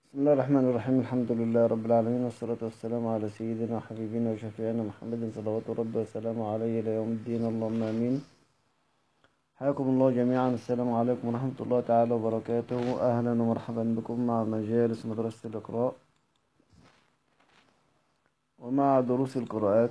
بسم الله الرحمن الرحيم. الحمد لله رب العالمين، والصلاة والسلام على سيدنا وحبيبنا وشفيعنا محمد صلوات ربي وسلامه عليه إلى يوم الدين، اللهم آمين. حياكم الله جميعا، السلام عليكم ورحمة الله تعالى وبركاته. أهلا ومرحبا بكم مع مجالس مدرسة الإقراء ومع دروس القراءات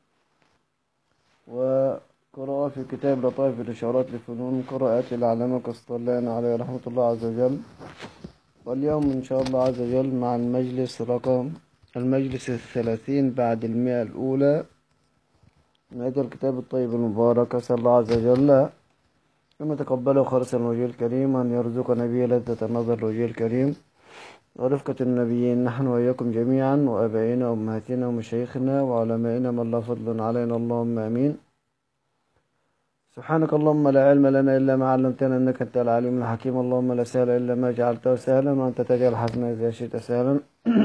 وقراءة في كتاب لطائف الإشارات لفنون قراءات العلامة قسطلاني عليه رحمة الله عز وجل. واليوم إن شاء الله عز وجل مع المجلس 30 بعد 100 الأولى من هذا الكتاب الطيب المبارك. أسأل الله عز وجل أن يتقبله خالصا الوجه الكريم، وأن يرزقنا به لذة النظر الوجه الكريم ورفقة النبيين، نحن وإياكم جميعا، وآبائنا وأمهاتنا ومشايخنا وعلمائنا من لا فضل علينا، اللهم آمين. سبحانك اللهم لا علم لنا إلا ما علمتنا إنك أنت العليم الحكيم. اللهم لا سهل إلا ما جعلته سهلا، وأنت تجعل الحزن إذا شئت سهلا.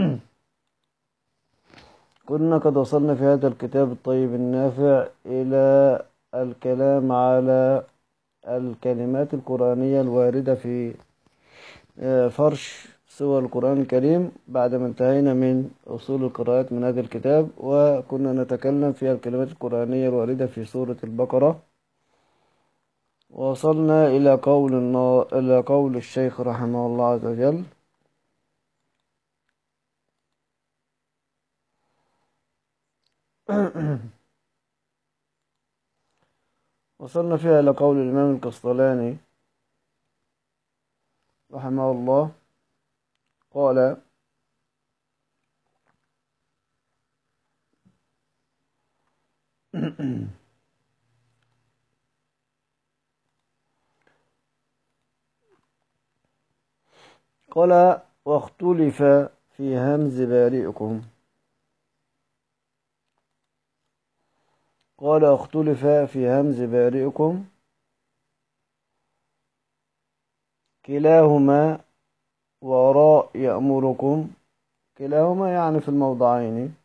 كنا قد وصلنا في هذا الكتاب الطيب النافع إلى الكلام على الكلمات القرآنية الواردة في فرش سور القرآن الكريم، بعدما انتهينا من أصول القراءات من هذا الكتاب، وكنا نتكلم في الكلمات القرآنية الواردة في سورة البقرة. وصلنا إلى قول الشيخ رحمه الله عز وجل: وصلنا فيها إلى قول الإمام القسطلاني رحمه الله، قال: قال: واختلف في همز بارئكم. قال: اختلف في همز بارئكم كلاهما وراء يأمركم. كلاهما يعني في الموضعين.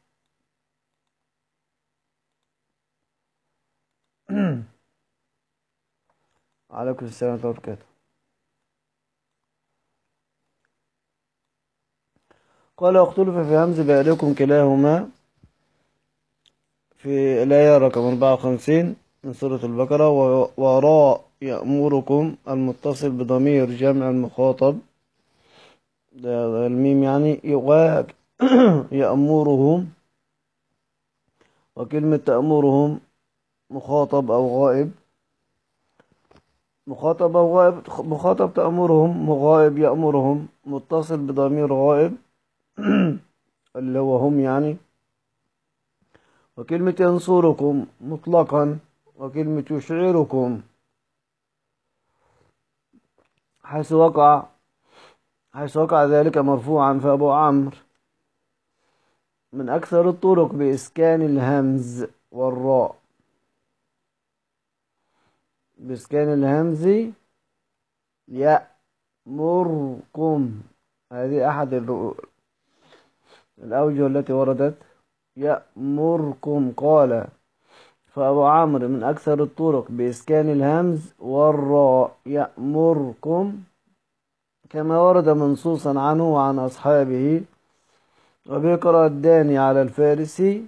عليكم السلام ورحمة الله وبركاته. قال: اختلف في همز بارئكم كلاهما في الآية رقم 54 من سورة البقرة. وراء يأمركم المتصل بضمير جمع المخاطب، ده الميم يعني، يأمرهم. وكلمة تأمرهم مخاطب أو غائب، مخاطب أو غائب. مخاطب تأمرهم، غائب يأمرهم، متصل بضمير غائب اللي هو هم يعني. وكلمة ينصركم مطلقا. وكلمة يشعركم حيث وقع ذلك مرفوعا، فأبو عمرو من أكثر الطرق بإسكان الهمز والراء. بإسكان الهمز يأمركم، هذه أحد الأوجه التي وردت. يأمركم. قال: فأبو عمرو من أكثر الطرق بإسكان الهمز والراء يأمركم، كما ورد منصوصا عنه وعن أصحابه. وبه قرأ الداني على الفارسي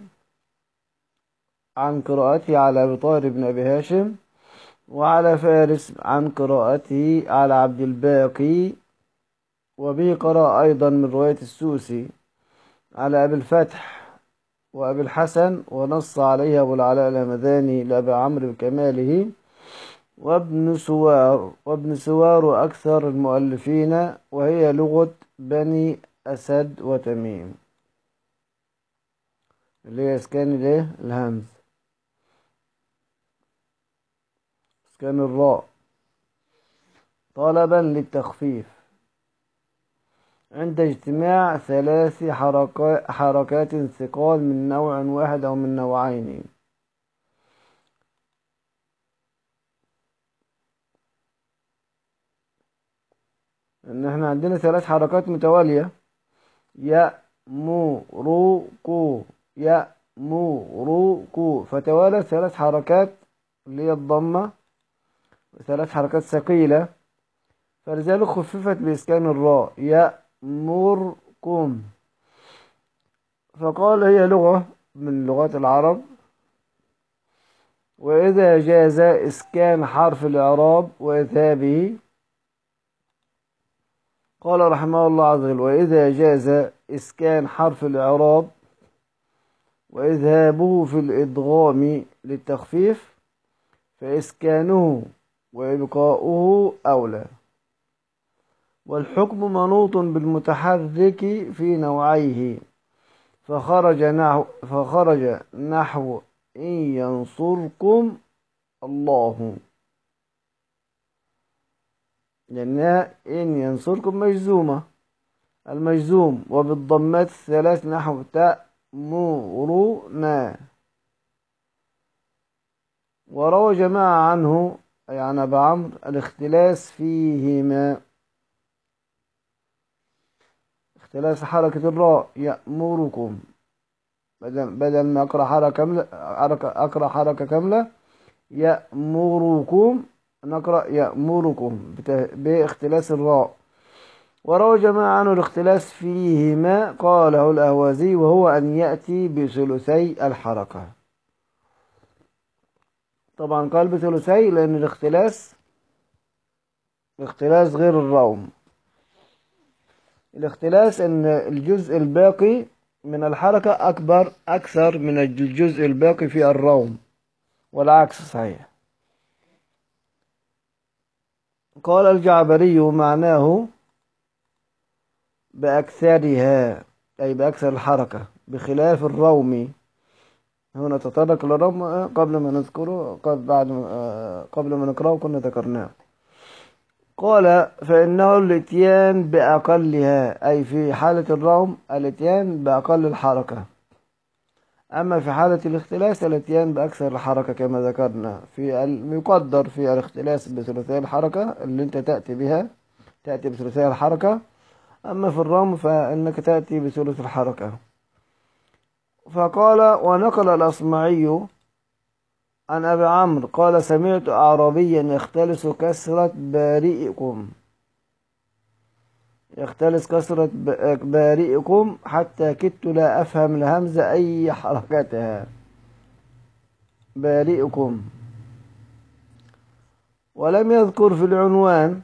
عن قراءته على أبي طاهر بن أبي هاشم، وعلى فارس عن قراءته على عبد الباقي. وبه قرأ أيضا من رواية السوسي على أبي الفتح وأبي الحسن، ونص عليه أبو العلاء الهمداني لأبي عمرو بكماله. وابن سوار أكثر المؤلفين، وهي لغة بني أسد وتميم، اللي هي إسكان الهمز، إسكان الراء طلبا للتخفيف عند اجتماع 3 حركات ثقال من نوع واحد أو من نوعين. إن احنا عندنا 3 حركات متوالية: يأمركو، يأمركو، فتوالت 3 حركات اللي هي الضمة، 3 حركات ثقيلة، فلذلك خففت بإسكان الراء. يأمركم. فقال هي لغة من لغات العرب، وإذا جاز إسكان حرف الإعراب وإذهابه، قال رحمه الله عز وجل: وإذا جاز إسكان حرف الإعراب وإذهابه في الإدغام للتخفيف، فإسكانه وإبقاؤه أولى. والحكم منوط بالمتحرك في نوعيه، فخرج نحو إن ينصركم الله، لأنها إن ينصركم مجزومة، المجزوم وبالضمات الثلاث نحو تأمرنا. وروى جماعة عنه أي عن أبي عمرو الاختلاس فيهما، اختلاس حركة الراء يأمركم، بدل ما أقرأ حركة كاملة يأمركم، نقرأ يأمركم باختلاس الراء. وروى جماعة عنه الاختلاس فيهما، قاله الأهوازي، وهو أن يأتي بثلثي الحركة. طبعا قال بثلثي لأن الاختلاس غير الروم. الاختلاس ان الجزء الباقي من الحركة اكثر من الجزء الباقي في الروم، والعكس صحيح. قال الجعبري معناه بأكثرها، أي بأكثر الحركة، بخلاف الروم. هنا تطرق للروم قبل ما نذكره، قبل ما نقرأه كنا ذكرناه. قال فإنه الاتيان بأقلها، أي في حالة الروم الاتيان بأقل الحركة، أما في حالة الاختلاس الاتيان بأكثر الحركة كما ذكرنا. يقدر في الاختلاس بثلثي الحركة اللي انت تأتي بثلثي الحركة، أما في الروم فإنك تأتي بثلث الحركة. فقال ونقل الأصمعي عن أبي عمرو قال سمعت أعرابيا يختلس كسرة بارئكم حتى كدت لا أفهم الهمزة أي حركتها. بارئكم. ولم يذكر في العنوان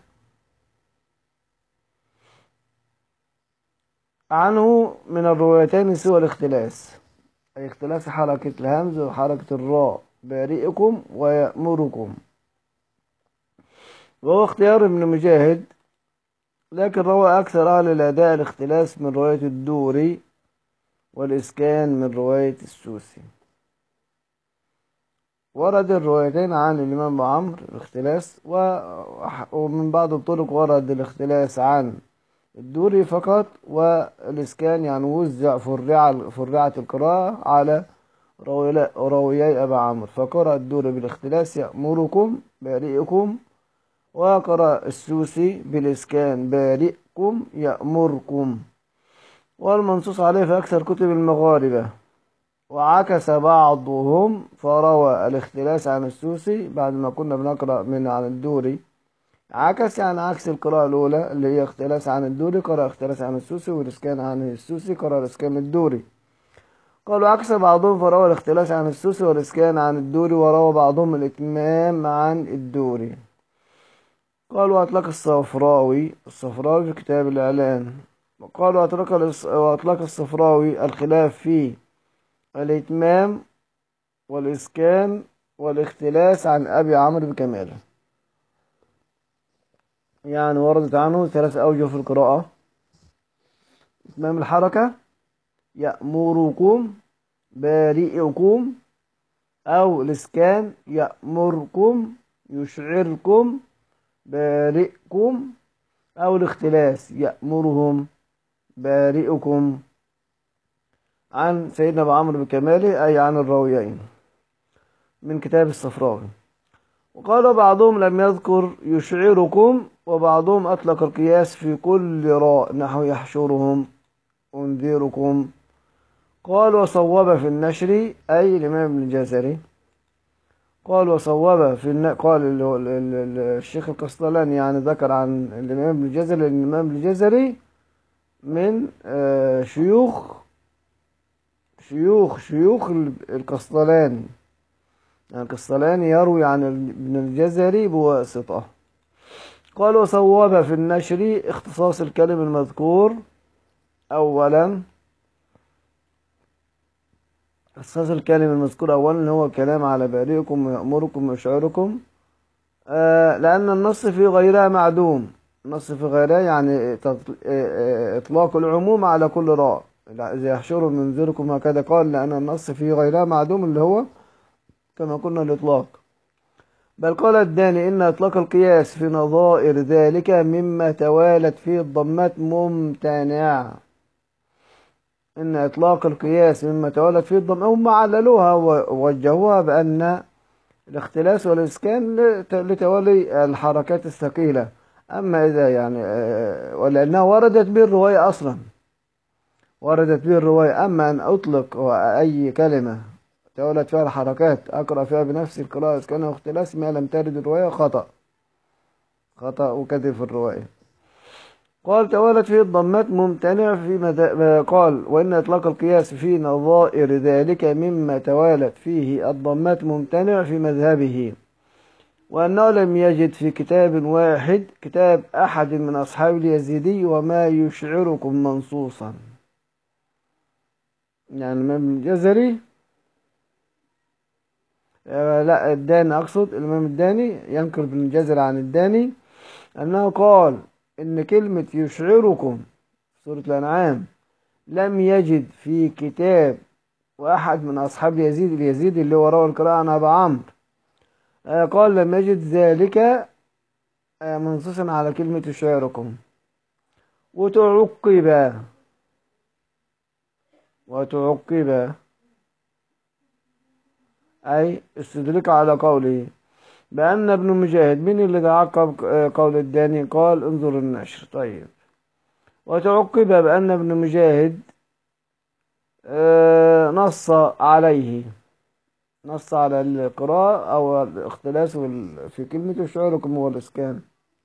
عنه من الروايتين سوى الاختلاس، أي اختلاس حركة الهمز وحركة الراء، بارئكم ويأمركم، وهو اختيار ابن مجاهد، لكن روى أكثر أهل الأداء الاختلاس من رواية الدوري، والإسكان من رواية السوسي. ورد الروايتين عن الإمام أبو عمرو الاختلاس، ومن بعض الطرق ورد الاختلاس عن الدوري فقط، والإسكان يعني وزع فرعت القراءة على رويي أبا عمرو، فقرأ الدوري بالاختلاس يأمركم بارئكم، وقرأ السوسي بالإسكان بارئكم يأمركم. والمنصوص عليه في أكثر كتب المغاربة. وعكس بعضهم فروى الاختلاس عن السوسي بعد ما كنا بنقرأ عن الدوري. عكس يعني عكس القراءة الأولى اللي هي اختلاس عن الدوري، قرأ اختلاس عن السوسي، والإسكان عن السوسي قرأ الإسكان الدوري. قالوا عكس بعضهم فروى الاختلاس عن السوسي والإسكان عن الدوري، وروى بعضهم الإتمام عن الدوري. قالوا أطلق الصفراوي في كتاب الإعلان. قالوا أطلق الصفراوي الخلاف في الإتمام والإسكان والاختلاس عن أبي عمرو بكماله، يعني وردت عنه 3 أوجه في القراءة: إتمام الحركة يأمركم بارئكم، أو الإسكان يأمركم يشعركم بارئكم، أو الاختلاس يأمرهم بارئكم، عن سيدنا أبو عمرو بكماله، أي عن الراويين من كتاب الصفراوي. وقال بعضهم لم يذكر يشعركم، وبعضهم أطلق القياس في كل راء نحو يحشرهم أنذركم. قال وصوب في النشر، أي الإمام ابن الجزري، قال وصوب قال الشيخ القسطلاني يعني ذكر عن الإمام ابن الجزري، لأن الإمام ابن الجزري من شيوخ القسطلاني. يعني القسطلاني يروي عن ابن الجزري بواسطة. قال وصواب في النشر اختصاص الكلم المذكور أولا. اختصاص الكلم المذكور أولا هو الكلام على بارئكم ويأمركم ويشعركم، لأن النص في غيرها معدوم. النص في غيرها يعني إطلاق العموم على كل راء، إذا يحشر منذركم هكذا قال، لأن النص في غيرها معدوم اللي هو كما قلنا الإطلاق. بل قال الداني إن إطلاق القياس في نظائر ذلك مما توالت فيه الضمات ممتنع. إن إطلاق القياس مما توالت فيه الضمات، هم عللوها ووجهوها بأن الاختلاس والإسكان لتوالي الحركات الثقيلة. أما إذا يعني ولأنها وردت به الرواية أصلا، وردت به الرواية. أما أن أطلق أي كلمة تولت فيها الحركات أقرأ فيها بنفس القراءة إسكان واختلاس ما لم ترد الرواية خطأ وكذب في الرواية. قال تولت فيه الضمات ممتنع في قال وإن إطلاق القياس في نظائر ذلك مما توالت فيه الضمات ممتنع في مذهبه، وأنه لم يجد في كتاب واحد كتاب أحد من أصحاب اليزيدي وما يشعركم منصوصا. يعني الإمام الجزري لا الداني أقصد، الإمام الداني ينقل ابن الجزري عن الداني أنه قال إن كلمة يشعركم سورة الأنعام لم يجد في كتاب واحد من أصحاب اليزيدي اللي هو روى القراءة عن أبي عمرو، قال لم يجد ذلك منصوصا على كلمة يشعركم. وتعقب أي استدرك على قوله بأن ابن مجاهد، من اللي تعقب قول الداني؟ قال انظر النشر. طيب وتعقب بأن ابن مجاهد نص على القراءة أو الاختلاس في كلمة يشعركم هو الإسكان.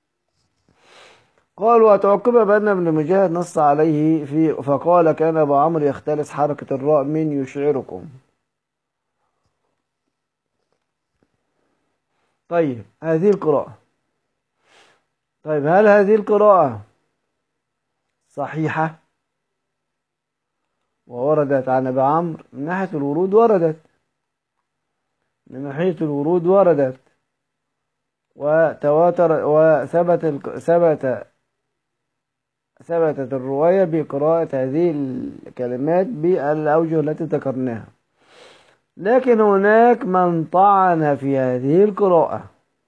قال وتعقب بأن ابن مجاهد نص عليه فقال كان أبو عمرو يختلس حركة الراء من يشعركم. طيب هذه القراءة، طيب هل هذه القراءة صحيحة ووردت عن أبي عمرو؟ من ناحية الورود وردت، من ناحية الورود وردت وتواتر ثبتت الرواية بقراءة هذه الكلمات بالأوجه التي ذكرناها. لكن هناك من طعن في هذه القراءة،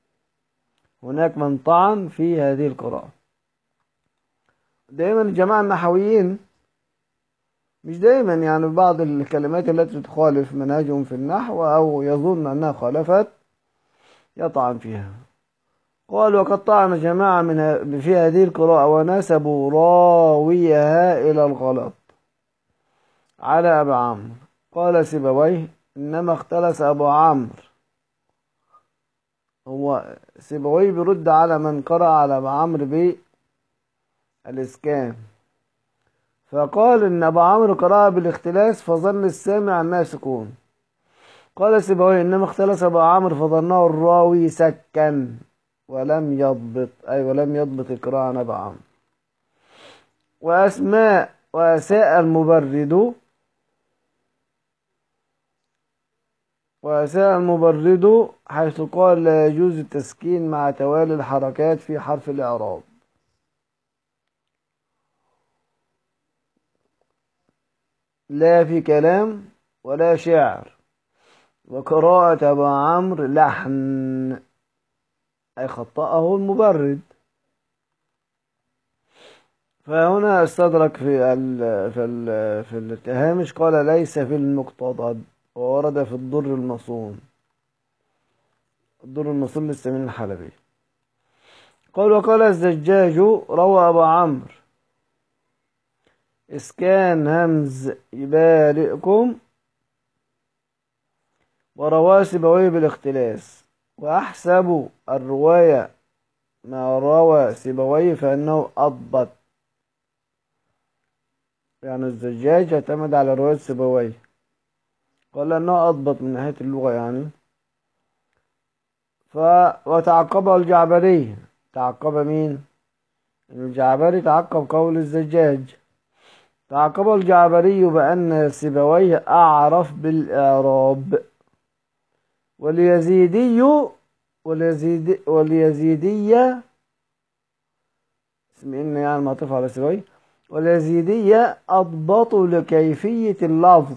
دائما الجماعة النحويين، مش دائما يعني بعض الكلمات التي تخالف منهجهم في النحو أو يظن أنها خالفت يطعن فيها. قال وقد طعن جماعة في هذه القراءة ونسبوا راويها إلى الغلط على أبي عمرو. قال سيبويه إنما اختلس أبو عمرو. هو سيبويه بيرد على من قرأ على أبو عمرو بالإسكان، فقال إن أبو عمرو قرأ بالاختلاس فظن السامع أنها سكون. قال سيبويه إنما اختلس أبو عمرو فظنه الراوي سكن ولم يضبط القراءة عن أبي عمرو. وأساء المبرد حيث قال لا يجوز التسكين مع توالي الحركات في حرف الإعراب. لا في كلام ولا شعر، وقراءة أبو عمرو لحن أي خطأه المبرد. فهنا استدرك في الهامش قال ليس في المقتضد، وورد في الضر المصون للسمين الحلبي. قال وقال الزجاج روى أبو عمرو إسكان همز يبارئكم، ورواه سيبويه بالاختلاس. وأحسب الرواية ما روى سيبويه فإنه أضبط يعني الزجاج اعتمد على رواية سيبويه، قال أنه أضبط من ناحية اللغة يعني. وتعقبه الجعبري. تعقب مين؟ الجعبري تعقب قول الزجاج. تعقبه الجعبري بأن سيبويه أعرف بالإعراب. واليزيدي واليزيدية اسم إن يعني معطوف على سيبويه. واليزيدية أضبط لكيفية اللفظ،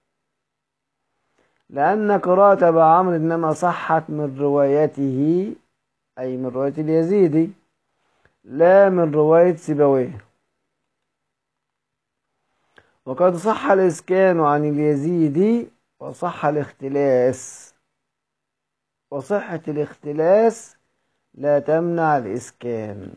لأن قراءة أبا عمرو إنما صحت من روايته، أي من رواية اليزيدي، لا من رواية سيبويه. وقد صح الإسكان عن اليزيدي وصح الاختلاس، وصحة الاختلاس لا تمنع الإسكان.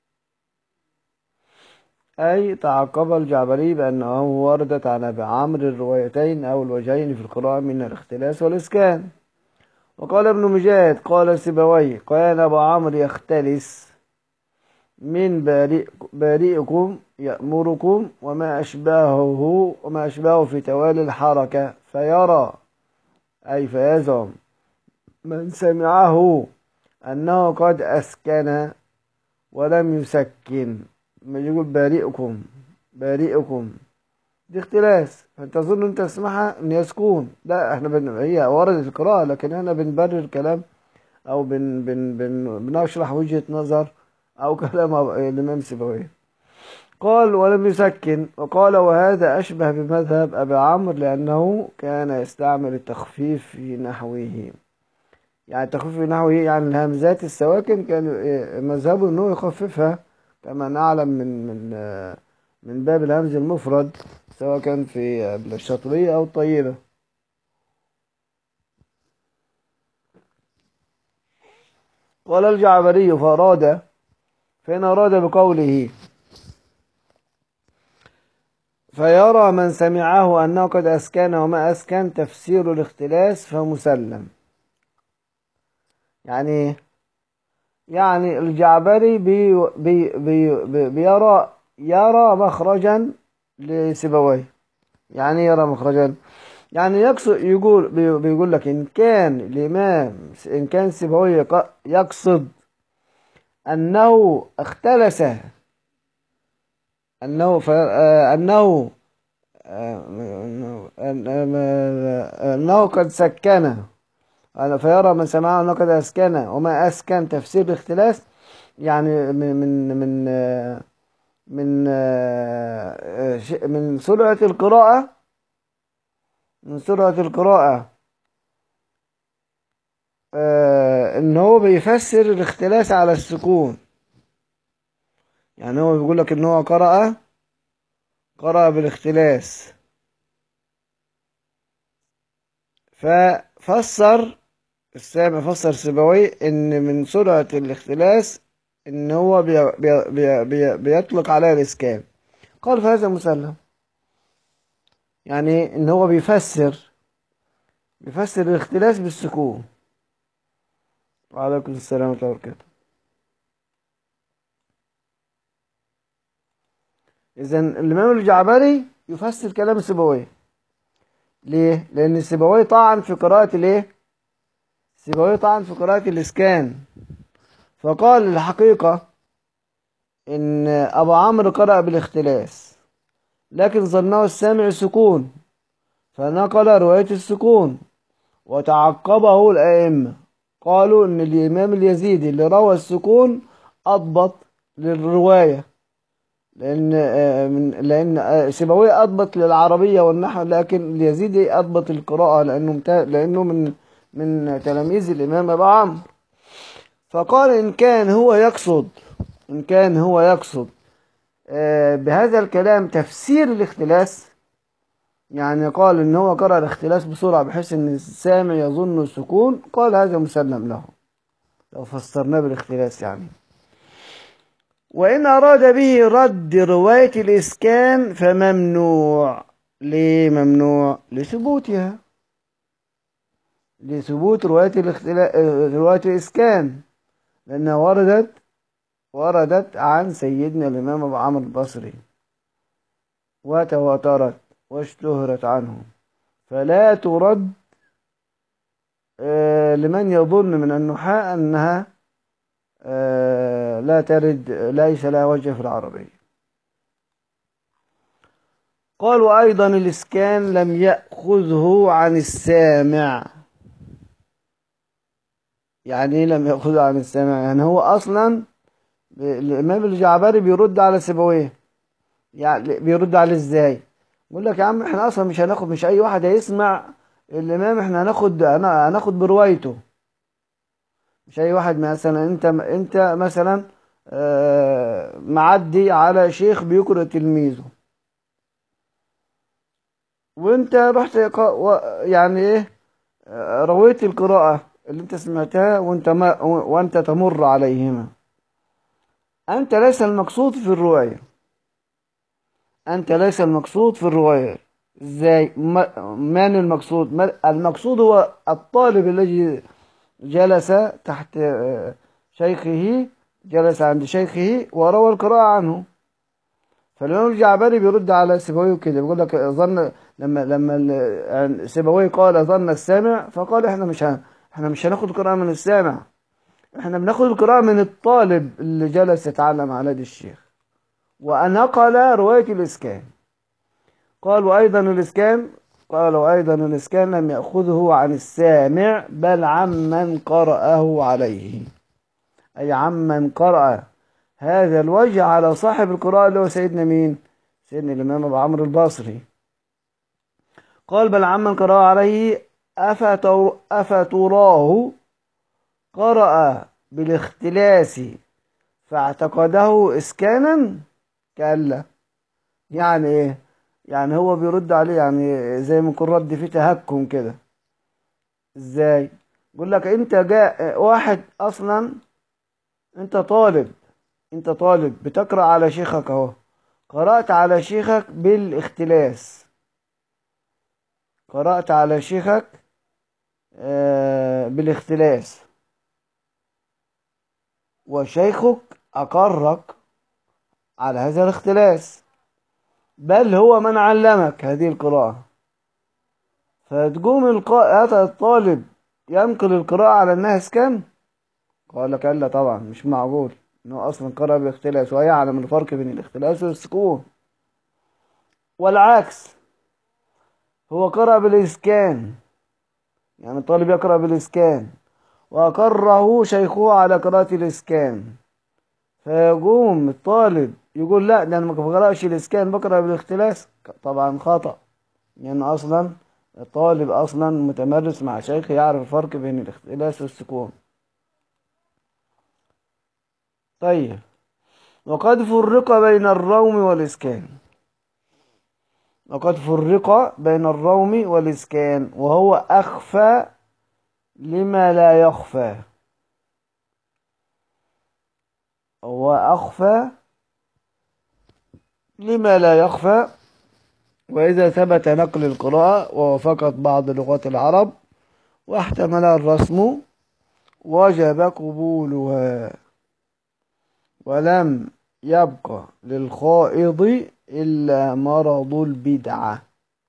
أي تعقب الجعبري بأنه وردت عن أبي عمرو الروايتين أو الوجهين في القراءة من الاختلاس والإسكان. وقال ابن مجاهد قال سيبويه كان أبو عمرو يختلس من بارئكم يأمركم وما أشباهه في توالي الحركة، فيرى أي فيزعم من سمعه أنه قد أسكن ولم يسكن. ما يقول بارئكم دي اختلاس، فانت تظن انت تسمعها ان يسكون، لا احنا هي وردت القراءة، لكن احنا بنبرر كلام او بنشرح وجهة نظر او كلام الامام سيبويه. قال ولم يسكن. وقال وهذا اشبه بمذهب ابي عمرو لانه كان يستعمل التخفيف في نحوه. يعني التخفيف في نحوه يعني الهمزات السواكن كان مذهبه انه يخففها، كما نعلم من باب الهمز المفرد سواء كان في الشاطبية أو الطيبة. قال الجعبري فإن أراد بقوله فيرى من سمعه أنه قد أسكن وما أسكن تفسير الاختلاس فمسلم. يعني يعني الجعبري يرى مخرجا لسيبويه. يعني يرى مخرجا، يعني يقصد بيقول لك إن كان الإمام إن كان سيبويه يقصد أنه اختلس، أنه أنه قد سكن، فيرى من سمعه أنه قد أسكن وما أسكن تفسير الاختلاس. يعني من من سرعة القراءة، من سرعة القراءة ان هو بيفسر الاختلاس على السكون. يعني هو بيقول لك ان هو قرأ بالاختلاس، ففسر السامع فسر سيبويه ان من سرعة الاختلاس ان هو بيطلق عليها الاسكان. قال فهذا مسلم، يعني ان هو بيفسر الاختلاس بالسكون. وعليكم السلام ورحمة الله وبركاته. إذا الإمام الجعبري يفسر كلام سيبويه. ليه؟ لأن سيبويه طعن في قراءة الإيه؟ سيبويه طعن في قراءة الإسكان، فقال الحقيقة إن أبو عمرو قرأ بالاختلاس لكن ظنه السامع سكون، فنقل رواية السكون. وتعقبه الأئمة قالوا إن الإمام اليزيدي اللي روى السكون أضبط للرواية، لأن سيبويه أضبط للعربية والنحو، لكن اليزيدي أضبط القراءة لأنه من تلاميذ الإمام أبو عمرو. فقال إن كان هو يقصد بهذا الكلام تفسير الاختلاس، يعني قال إن هو قرأ الاختلاس بسرعة بحيث إن السامع يظن السكون، قال هذا مسلم له لو فسرناه بالاختلاس يعني. وإن أراد به رد رواية الإسكان فممنوع. ليه ممنوع؟ لثبوتها، لثبوت رواية رواية الإسكان، لأنها وردت عن سيدنا الإمام أبو عمرو البصري، وتواترت واشتهرت عنه، فلا ترد لمن يظن من النحاة أنها لا ترد، ليس لها وجه في العربية. قال وأيضا الإسكان لم يأخذه عن السامع. يعني إيه لم يأخذه عن السامع؟ يعني هو أصلا الإمام الجعبري بيرد على سيبويه، يعني بيرد عليه إزاي؟ يقول لك يا عم إحنا أصلا مش هناخد، مش أي واحد هيسمع الإمام، إحنا هناخد بروايته. مش أي واحد، مثلا أنت مثلا معدي على شيخ بيقرأ تلميذه، وانت رحت يعني ايه، رويت القراءة اللي انت سمعتها وانت تمر عليهما. انت ليس المقصود في الرواية، انت ليس المقصود في الرواية. ازاي؟ من المقصود؟ المقصود هو الطالب الذي جلس تحت شيخه، جلس عند شيخه وروى القراءة عنه. فالإمام الجعبري بيرد على سيبويه كده، بيقول لك ظن لما سيبويه قال ظن السامع، فقال احنا مش هناخد القراءة من السامع، احنا بناخد القراءة من الطالب اللي جلس يتعلم على يد الشيخ. ونقل رواية الإسكان. قال وأيضا الإسكان قال وأيضا الإسكان لم يأخذه عن السامع بل عمن قرأه عليه، أي عمن قرأ هذا الوجه على صاحب القراءة اللي هو سيدنا مين؟ سيدنا الإمام أبو عمرو البصري. قال بل عمن قرأ عليه أفتراه قرأ بالاختلاس فاعتقده إسكانا؟ كلا. يعني إيه؟ يعني هو بيرد عليه، يعني زي ما يكون رد فيه تهكم كده. إزاي؟ يقول لك أنت جاء واحد أصلا، أنت طالب، أنت طالب بتقرأ على شيخك أهو، قرأت على شيخك بالاختلاس، قرأت على شيخك بالاختلاس، وشيخك أقرك على هذا الاختلاس، بل هو من علمك هذه القراءة. فتقوم هذا الطالب ينقل القراءة على أنها إسكان؟ قال لك لا طبعا، مش معقول إنه أصلا قرأ بالاختلاس ويعلم الفرق بين الاختلاس والسكون. والعكس، هو قرأ بالإسكان، يعني الطالب يقرأ بالإسكان وأقره شيخه على قراءة الإسكان، فيقوم الطالب يقول لا ده أنا ما بقرأش الإسكان، بقرأ بالاختلاس. طبعا خطأ، يعني أصلا الطالب أصلا متمرس مع شيخ يعرف الفرق بين الاختلاس والسكون. طيب وقد فرق بين الروم والإسكان، وقد فرق بين الروم والإسكان وهو أخفى لما لا يخفى، هو أخفى لما لا يخفى. وإذا ثبت نقل القراءة ووافقت بعض لغات العرب واحتملها الرسم وجب قبولها، ولم يبقى للخائض إلا مرض البدعة.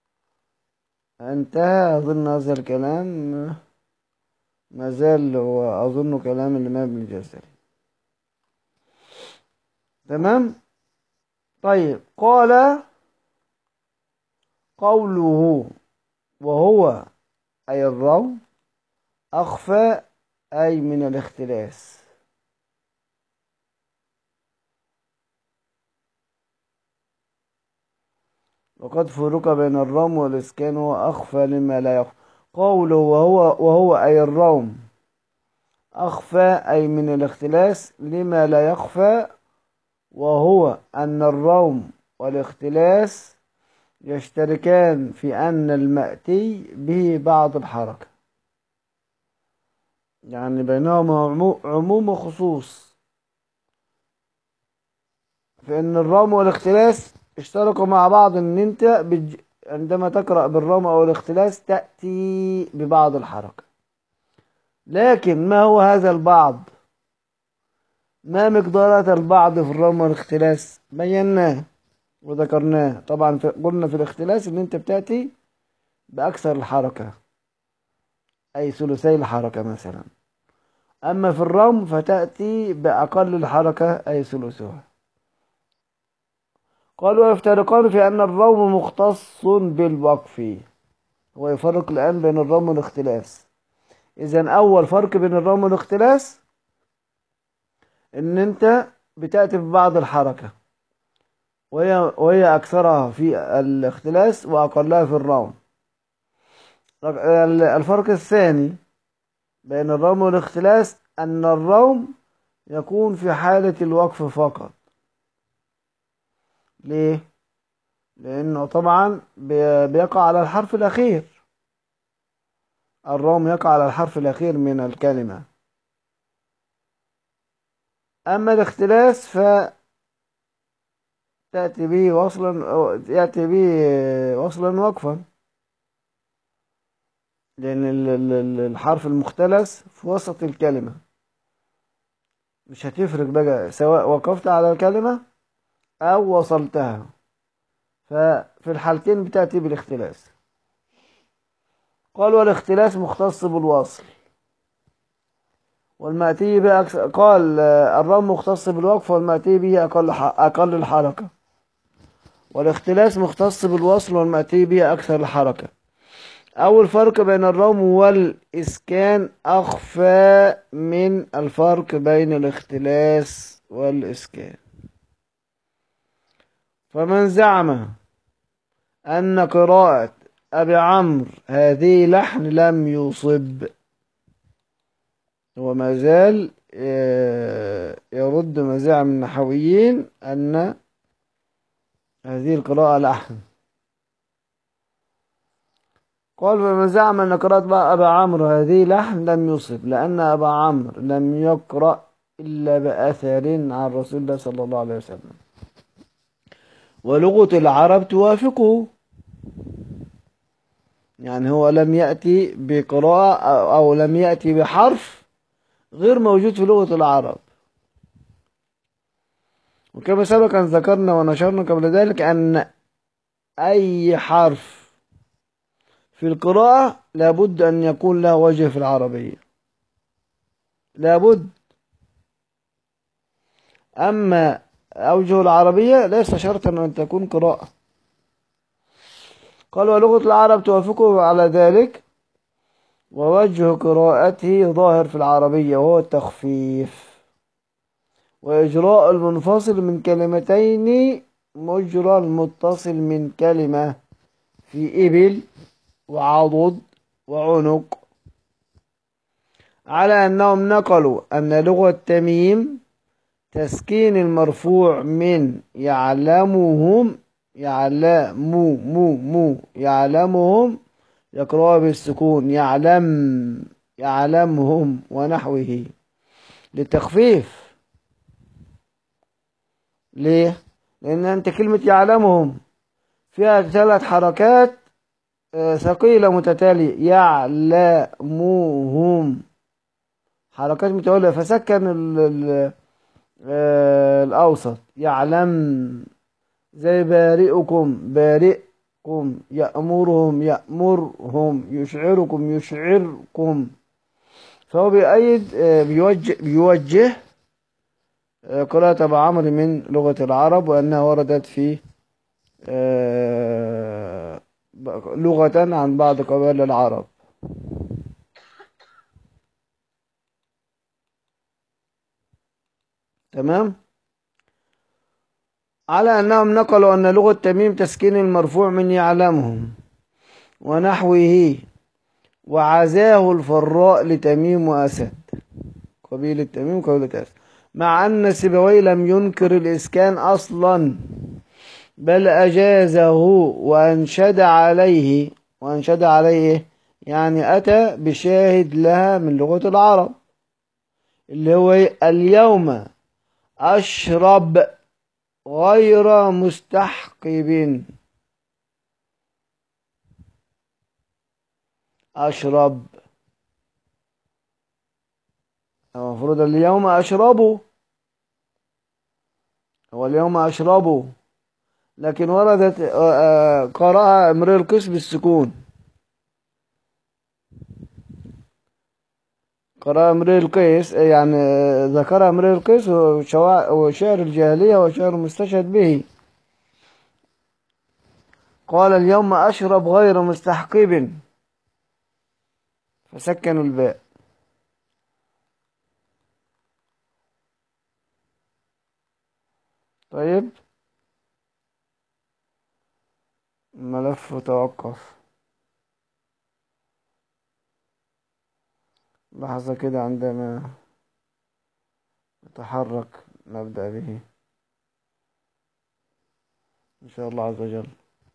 انتهى أظن هذا الكلام، ما زال هو أظن كلام الإمام ابن الجزري. تمام. طيب قال قوله وهو أي الروم أخفى أي من الاختلاس. وقد فرق بين الروم والإسكان وأخفى لما لا يخفى. قوله وهو أي الروم أخفى أي من الاختلاس لما لا يخفى، وهو أن الروم والاختلاس يشتركان في أن المأتي به بعض الحركة، يعني بينهما عموم وخصوص، في أن الروم والاختلاس اشتركوا مع بعض، أن أنت عندما تقرأ بالروم أو الاختلاس تأتي ببعض الحركة. لكن ما هو هذا البعض؟ ما مقدارات البعض في الروم والاختلاس؟ بيناه. وذكرناه طبعا قلنا في الاختلاس ان انت بتأتي بأكثر الحركة، أي ثلثي الحركة مثلا. أما في الروم فتأتي بأقل الحركة أي ثلثها. قالوا ويفترقان في أن الروم مختص بالوقف. هو يفرق الآن بين الروم والاختلاس. إذن أول فرق بين الروم والاختلاس إن أنت بتأتي ببعض الحركة، وهي أكثرها في الاختلاس وأقلها في الروم. الفرق الثاني بين الروم والاختلاس أن الروم يكون في حالة الوقف فقط. ليه؟ لأنه طبعا بيقع على الحرف الأخير. الروم يقع على الحرف الأخير من الكلمة. أما الاختلاس فتأتي به وصلا، يأتي به وصلا وقفا، لأن الحرف المختلس في وسط الكلمة. مش هتفرق بقى سواء وقفت على الكلمة أو وصلتها، ففي الحالتين بتأتي بالاختلاس. قال والاختلاس مختص بالوصل والمأتي به قال الروم مختص بالوقف والمأتي به أقل الحركة، والاختلاس مختص بالوصل والمأتي به أكثر الحركة. أول فرق بين الروم والإسكان أخفى من الفرق بين الاختلاس والإسكان. فمن زعم أن قراءة أبي عمرو هذه لحن لم يصب. هو ما زال يرد مزاعم النحويين أن هذه القراءة لحن. قال فمن زعم أن قراءة أبا عمرو هذه لحن لم يصب، لأن أبا عمرو لم يقرأ إلا بأثر عن رسول الله صلى الله عليه وسلم، ولغة العرب توافقه. يعني هو لم يأتي بقراءة أو لم يأتي بحرف غير موجود في لغة العرب. وكما سبق أن ذكرنا ونشرنا قبل ذلك أن أي حرف في القراءة لابد أن يكون له وجه في العربية، لابد. أما أوجه العربية ليس شرطا أن تكون قراءة. قال ولغة العرب توافقه على ذلك، ووجه قراءته ظاهر في العربية وهو التخفيف وإجراء المنفصل من كلمتين مجرى المتصل من كلمة في إبل وعضد وعنق، على أنهم نقلوا أن لغة تميم تسكين المرفوع من يعلمهم يعلمهم يقرأ بالسكون يعلمهم ونحوه للتخفيف. ليه؟ لأن أنت كلمة يعلمهم فيها 3 حركات ثقيلة متتالية، يعلمهم حركات متوالية، فسكن الأوسط يعلم. زي بارئكم يأمرهم يشعركم. فهو بيؤيد بيوجه قراءة أبو عمرو من لغة العرب، وأنها وردت في لغة عن بعض قبائل العرب. تمام. على أنهم نقلوا أن لغة تميم تسكين المرفوع من يعلمهم ونحوه، وعزاه الفراء لتميم وأسد، قبيلة تميم وقبيلة أسد، مع أن سيبويه لم ينكر الإسكان أصلا، بل أجازه وأنشد عليه يعني أتى بشاهد لها من لغة العرب، اللي هو اليوم أشرب غير مستحقب. أشرب المفروض هو اليوم أشربه، لكن وردت قرأها امرئ القيس بالسكون. قرأ امرئ القيس يعني ذكر امرئ القيس وشعر الجاهلية وشعر مستشهد به. قال اليوم أشرب غير مستحقب، فسكنوا الباء. طيب، الملف توقف لحظة كده، عندما يتحرك نبدأ به إن شاء الله عز وجل.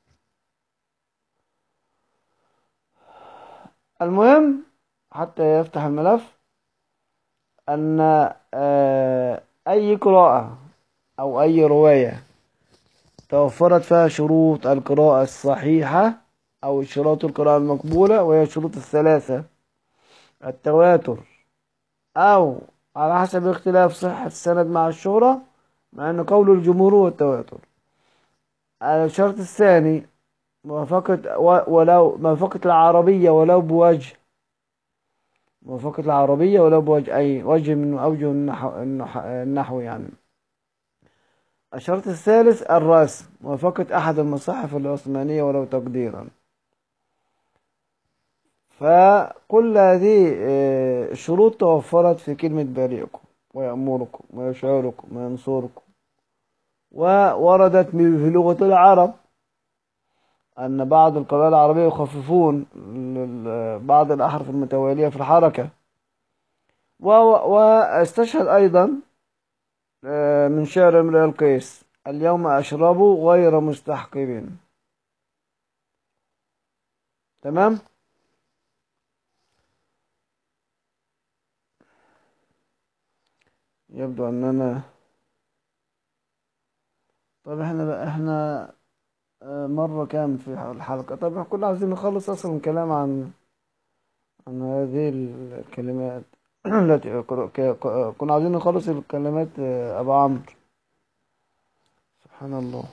المهم حتى يفتح الملف أن أي قراءة أو أي رواية توفرت فيها شروط القراءة الصحيحة أو شروط القراءة المقبولة، وهي الشروط الثلاثة: التواتر، أو على حسب اختلاف صحة السند مع الشهرة، مع أن قول الجمهور هو التواتر. الشرط الثاني موافقة ولو موافقة العربية ولو بوجه، موافقة العربية ولو بوجه، أي وجه من أوجه النحو يعني. الشرط الثالث الرسم، موافقة أحد المصاحف العثمانية ولو تقديرا. فكل هذه الشروط توفرت في كلمة بارئكم ويأمركم ويشعركم وينصركم. ووردت في لغة العرب أن بعض القراء العربية يخففون بعض الأحرف المتوالية في الحركة. واستشهد أيضا من شعر امرئ القيس: اليوم أشرب غير مستحقب. تمام. يبدو أننا، طب احنا مرة كام في الحلقة؟ طب احنا كنا عاوزين نخلص أصلا الكلام عن هذه الكلمات التي كنا عاوزين نخلص الكلمات أبو عمرو. سبحان الله.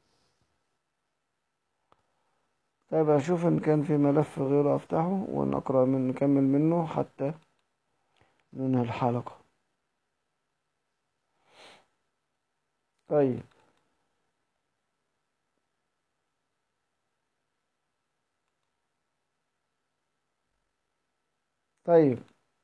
طيب أشوف إن كان في ملف غيره أفتحه ونقرأ نكمل منه حتى ننهي الحلقة. طيب. طيب،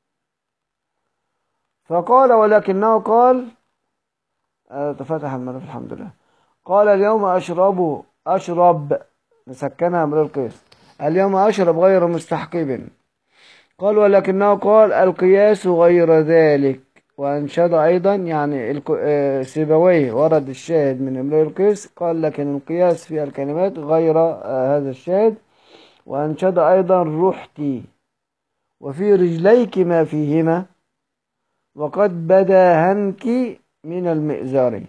فقال ولكنه قال تفتح الملف الحمد لله. قال اليوم أشرب مسكنها امرؤ القيس: اليوم أشرب غير مستحقب. قال ولكنه قال القياس غير ذلك. وأنشد أيضا يعني سيبويه ورد الشاهد من امرؤ القيس، قال لكن القياس في الكلمات غير هذا الشاهد. وأنشد أيضا رحتي وفي رجليك ما فيهما وقد بدا هنك من المئزر.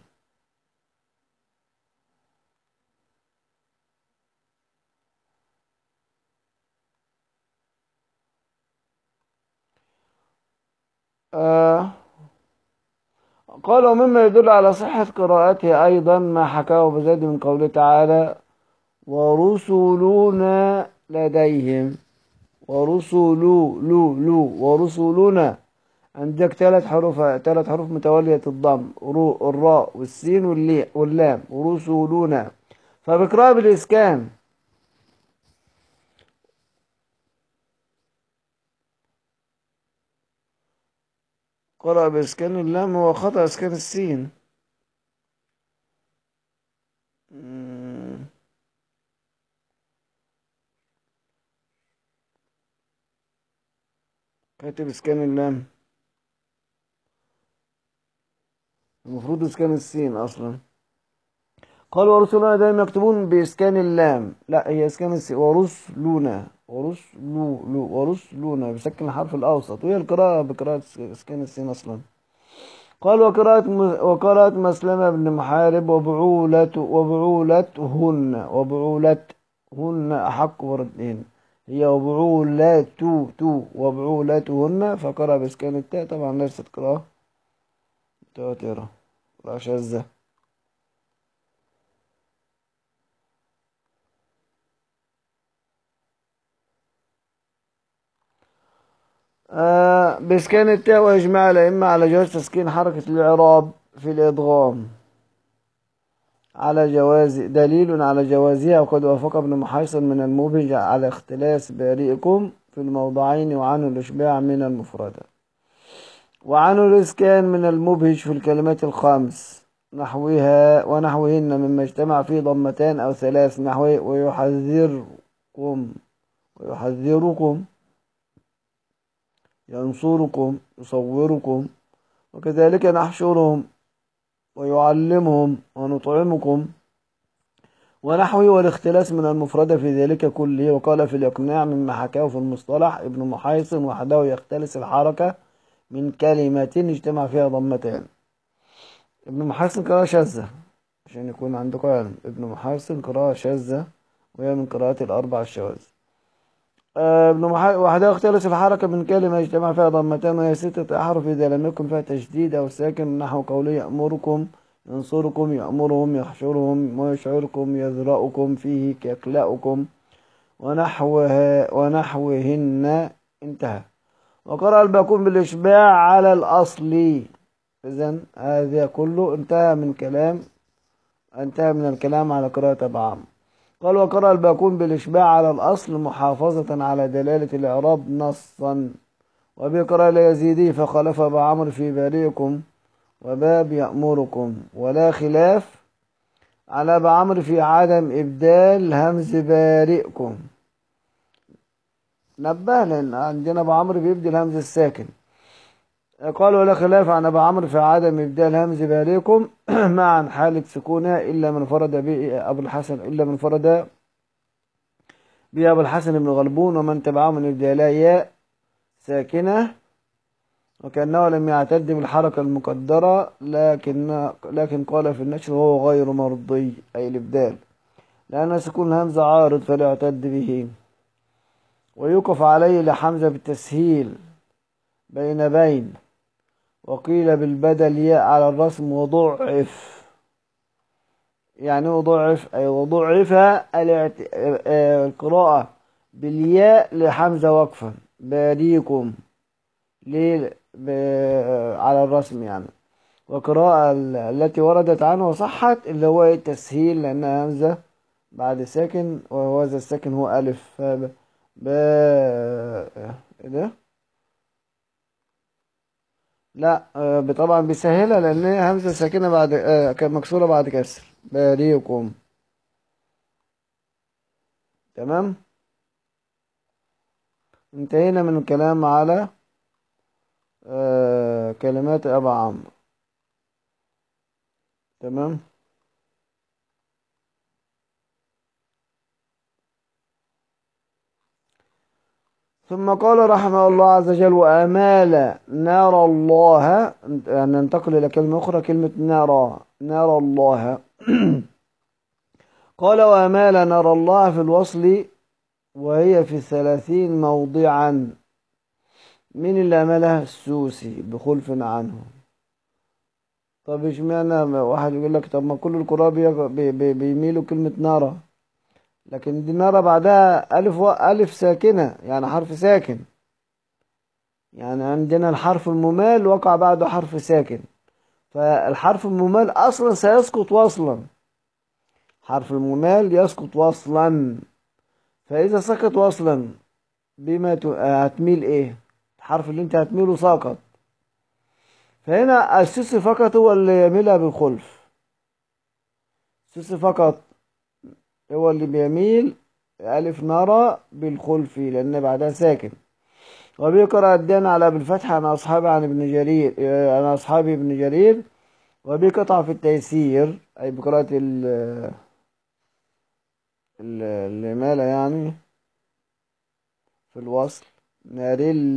آه قال ومما يدل على صحة قراءته أيضا ما حكاه بزيد من قوله تعالى: ورسلنا لديهم. ورسلنا. عندك ثلاث حروف متوالية الضم: الراء والسين واللام. رسلنا. فبقراءة بالإسكان. قرأ بإسكان اللام وخطأ إسكان السين. مم. كاتب إسكان اللام، المفروض إسكان السين أصلا. قال ورسلنا دايما يكتبون بإسكان اللام، لا هي إسكان السين. ورسلونا بسكن الحرف الأوسط، وهي القراءة بقراءة إسكان السين أصلا. قال وقراءة مسلمة بن محارب: وبعولتهن أحق بردهن. هي وبعولتهن، فقرأ بإسكان التاء، طبعا ليست قراءة متواترة لا شاذة. بإسكان التاء وإجماع الأئمة على جواز تسكين حركة الإعراب في الإدغام على جواز دليل على جوازها، وقد وافق ابن محيصن من المبهج على اختلاس بارئكم في الموضعين، وعنه الإشباع من المفردة، وعنه الإسكان من المبهج في الكلمات الخمس نحوها ونحوهن مما اجتمع فيه ضمتان أو ثلاث، نحو ويحذركم ينصركم يصوركم، وكذلك نحشرهم ويعلمهم ونطعمكم ونحوه، والاختلاس من المفردة في ذلك كله. وقال في الإقناع مما حكاه في المصطلح ابن محيصن وحده يختلس الحركة من كلمة اجتمع فيها ضمتان. ابن محيصن قراءة شاذة عشان يكون عندكم علم، ابن محيصن قراءة شاذة وهي من قراءات الأربع الشواذ. وحده يختلس الحركة من كلمة اجتمع فيها ضمتان وهي 6 أحرف إذا لم يكن فيها تشديد أو ساكن، نحو قوله يأمركم ينصركم يأمرهم يحشرهم ويشعركم يذرأكم فيه يكلأكم ونحوهن انتهى. وقرأ الباقون بالإشباع على الأصل. إذن هذا كله انتهى من الكلام على قراءة أبو عمرو. قال وقرأ الباقون بالإشباع على الأصل محافظة على دلالة الإعراب نصا، وبقرأ اليزيدي فخالف أبو عمرو في بارئكم وباب يأمركم، ولا خلاف على أبو عمرو في عدم إبدال همز بارئكم. نبه لأن عندنا أبو عمرو بيبدل همز الساكن. قال ولا خلاف عن أبو عمرو في عدم إبدال همز بارئكم مع حالة سكونها إلا من فرد به أبو الحسن بن غلبون ومن تبعه من إبدالها ياء ساكنة، وكأنه لم يعتد بالحركة المقدرة، لكن قال في النشر وهو غير مرضي أي الإبدال، لأن سكون الهمزة عارض فلا يعتد به، ويوقف عليه لحمزة بالتسهيل بين وقيل بالبدل ياء على الرسم وضعف. يعني وضعف أي وضعف القراءة بالياء لحمزة وقفا باريكم على الرسم يعني. وقراءة التي وردت عنه وصحت اللي هو التسهيل لأنها همزة بعد ساكن، وهو هذا الساكن هو ألف ده لا طبعا بيسهلها لأن هي همزة ساكنة بعد مكسورة بعد كسر باريكم. تمام. انتهينا من الكلام على كلمات أبا عمرو. تمام. ثم قال رحمه الله عز وجل وآمال نار الله، يعني ننتقل إلى كلمة أخرى كلمة نار الله قال وآمال نار الله في الوصل وهي في 30 موضعا. من اللي أملها؟ السوسي بخلف عنه. طب اشمعنى واحد يقول لك طب ما كل القراء بيميلوا كلمة نارا، لكن دي نارا بعدها ألف ساكنة يعني حرف ساكن، يعني عندنا الحرف الممال وقع بعده حرف ساكن، فالحرف الممال أصلا سيسقط وصلا، حرف الممال يسقط وصلا، فإذا سقط وصلا بما هتميل إيه؟ الحرف اللي أنت هتميله ساقط، فهنا السوسي فقط هو اللي يميلها بالخلف، السوسي فقط هو اللي بيميل ألف نرى بالخلف لأن بعدها ساكن. وبيقرأ الدين على بالفتح عن أصحابي ابن جرير وبقطع في التيسير أي بقراءة الإمالة يعني في الوصل نار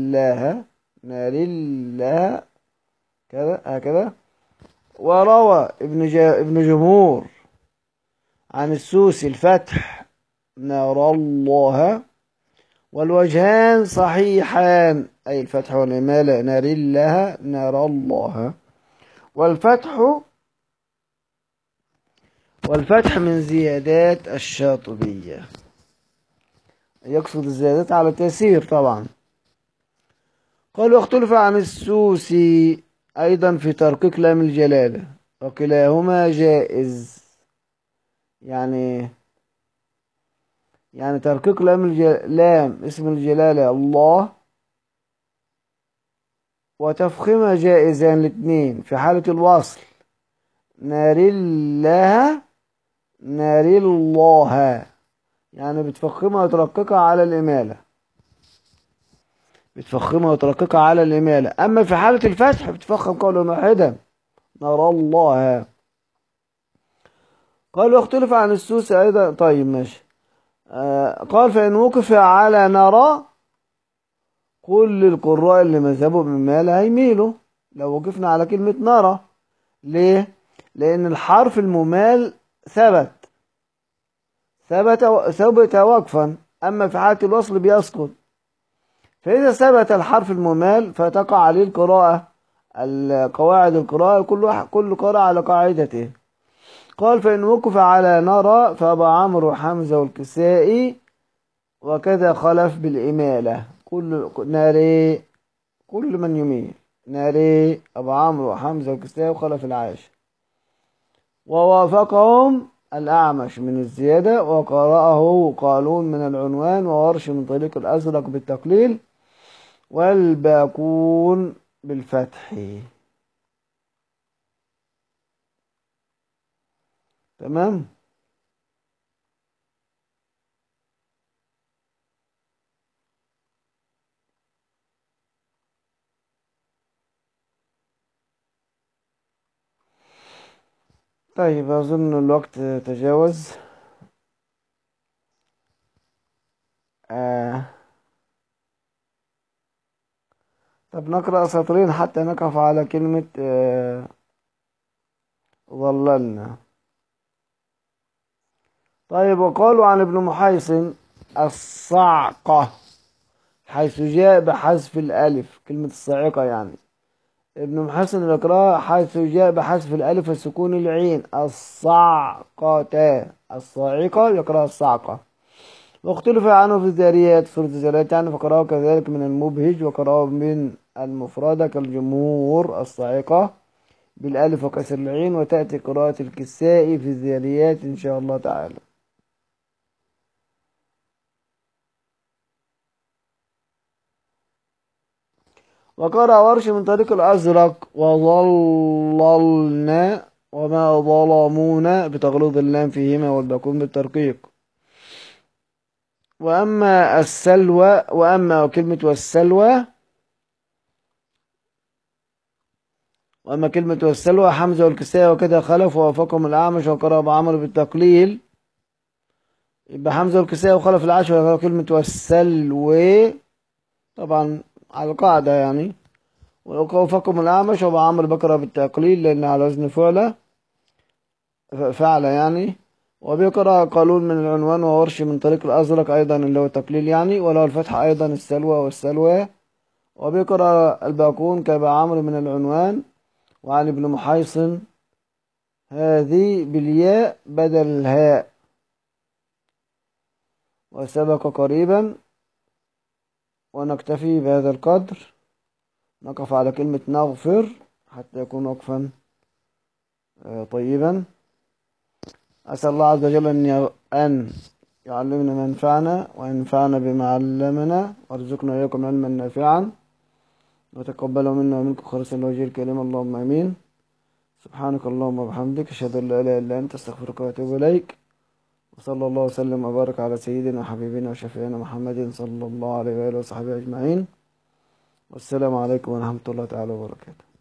الله كذا هكذا. وروى ابن جمهور عن السوسي الفتح نار الله، والوجهان صحيحان أي الفتح والإمالة نار الله. والفتح من زيادات الشاطبية، يقصد الزيادات على التيسير طبعا. قال واختلف عن السوسي أيضا في ترقيق لام الجلالة وكلاهما جائز. يعني ترقيق لام اسم الجلالة الله، وتفخيمها جائزان الاثنين في حالة الوصل. نار الله، نار الله، يعني بتفخمها وترققها على الإمالة، بتفخمها وترققها على الإمالة. أما في حالة الفتح بتفخم قولا واحدا، نرى الله. قال واختلف عن السوس أيضا. طيب ماشي. قال فإن وقف على نرى كل القراء اللي مذهبوا بمال هيميلوا لو وقفنا على كلمة نرى. ليه؟ لأن الحرف الممال ثبت ثبت وقفا، أما في حالة الوصل بيسقط. فإذا ثبت الحرف الممال فتقع عليه القراءة، قواعد القراءة، كل قراءة على قاعدته. قال فإن وقف على نرى فأبا عمرو وحمزة والكسائي وكذا خلف بالإمالة، كل ناري، كل من يميل ناري أبو عمرو وحمزة والكسائي وخلف العاشر. ووافقهم الأعمش من الزيادة، وقرأه قالون من العنوان، وورش من طريق الأزرق بالتقليل، والباقون بالفتح. تمام. طيب أظن الوقت تجاوز. آه. طب نقرأ سطرين حتى نقف على كلمة ظللنا. طيب وقالوا عن ابن محيصن الصعقة، حيث جاء بحذف الألف، كلمة الصاعقة يعني. ابن محيصن يقرأ حيث جاء بحذف الألف وسكون العين، الصعقة. الصاعقة يقرأ الصعقة. واختلف عنه في الذاريات، سورة الذاريات يعني، فقرأه كذلك من المبهج، وقرأه من المفردة كالجمهور الصاعقة بالألف وكسر العين. وتأتي قراءة الكسائي في الذاريات إن شاء الله تعالى. وقرأ ورش من طريق الأزرق وظللنا وما ظلمونا بتغليظ اللام فيهما، والباقون بالترقيق. وأما السلوى، وأما كلمة والسلوى، وأما كلمة والسلوى حمزة والكسائي وكذا خلف، ووافقهم الأعمش وقرأ أبو عمرو بالتقليل. يبقى حمزة والكسائي وخلف العاشر وقرأ كلمة والسلوى طبعا على القاعدة يعني. ووافقهم الأعمش وأبو عمرو بقرأ بالتقليل لأن على وزن فعل يعني. وبيقرأ قالون من العنوان، وورش من طريق الأزرق أيضا اللي هو تقليل يعني، وله الفتح أيضا السلوى والسلوى. وبيقرأ الباقون كأبا عمرو من العنوان. وعن ابن محيصن هذه بالياء بدل الهاء، وسبق قريبا. ونكتفي بهذا القدر، نقف على كلمة نغفر حتى يكون وقفا طيبا. أسأل الله عز وجل أن يعلمنا ما ينفعنا وينفعنا بما علمنا، وارزقنا وإياكم علما نافعا، وتقبله منا ومنكم خالصا لوجه الكريم، اللهم آمين. سبحانك اللهم وبحمدك، أشهد أن لا إله إلا أنت، أستغفرك وأتوب إليك. وصلى الله وسلم وبارك على سيدنا وحبيبنا وشفيعنا محمد صلى الله عليه وآله وصحبه أجمعين. والسلام عليكم ورحمة الله تعالى وبركاته.